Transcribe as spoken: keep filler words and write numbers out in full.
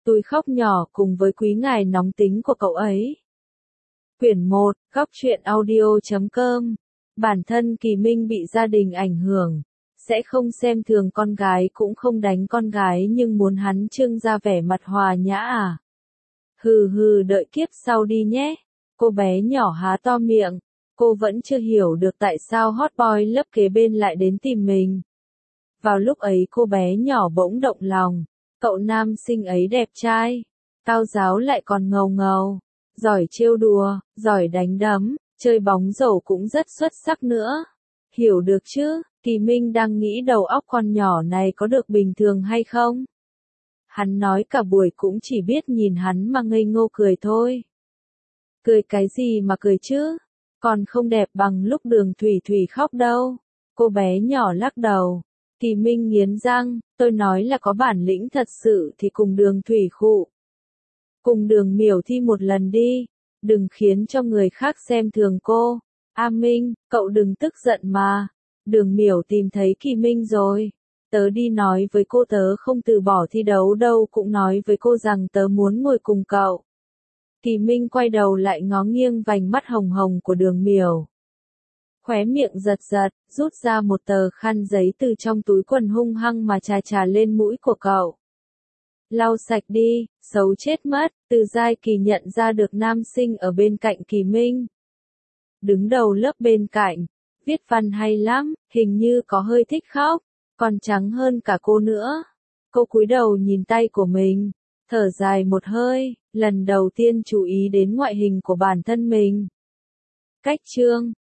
Tôi khóc nhỏ cùng với quý ngài nóng tính của cậu ấy. Quyển một, góc truyện audio chấm com. Bản thân Kỳ Minh bị gia đình ảnh hưởng, sẽ không xem thường con gái cũng không đánh con gái nhưng muốn hắn trưng ra vẻ mặt hòa nhã à. Hừ hừ, đợi kiếp sau đi nhé. Cô bé nhỏ há to miệng, cô vẫn chưa hiểu được tại sao hot boy lớp kế bên lại đến tìm mình. Vào lúc ấy cô bé nhỏ bỗng động lòng, cậu nam sinh ấy đẹp trai, cao giáo lại còn ngầu ngầu, giỏi trêu đùa, giỏi đánh đấm, chơi bóng rổ cũng rất xuất sắc nữa. Hiểu được chứ, Kỳ Minh đang nghĩ đầu óc con nhỏ này có được bình thường hay không? Hắn nói cả buổi cũng chỉ biết nhìn hắn mà ngây ngô cười thôi. Cười cái gì mà cười chứ? Còn không đẹp bằng lúc Đường Thủy Thủy khóc đâu. Cô bé nhỏ lắc đầu. Kỳ Minh nghiến răng, tôi nói là có bản lĩnh thật sự thì cùng Đường Thủy khụ. Cùng Đường Miểu thi một lần đi, đừng khiến cho người khác xem thường cô. A Minh, cậu đừng tức giận mà. Đường Miểu tìm thấy Kỳ Minh rồi. Tớ đi nói với cô tớ không từ bỏ thi đấu đâu, cũng nói với cô rằng tớ muốn ngồi cùng cậu. Kỳ Minh quay đầu lại ngó nghiêng vành mắt hồng hồng của Đường Miểu. Khóe miệng giật giật, rút ra một tờ khăn giấy từ trong túi quần hung hăng mà chà chà lên mũi của cậu. Lau sạch đi, xấu chết mất. Từ Giai Kỳ nhận ra được nam sinh ở bên cạnh Kỳ Minh. Đứng đầu lớp bên cạnh, viết văn hay lắm, hình như có hơi thích khóc, còn trắng hơn cả cô nữa. Cô cúi đầu nhìn tay của mình, thở dài một hơi, lần đầu tiên chú ý đến ngoại hình của bản thân mình. Cách chương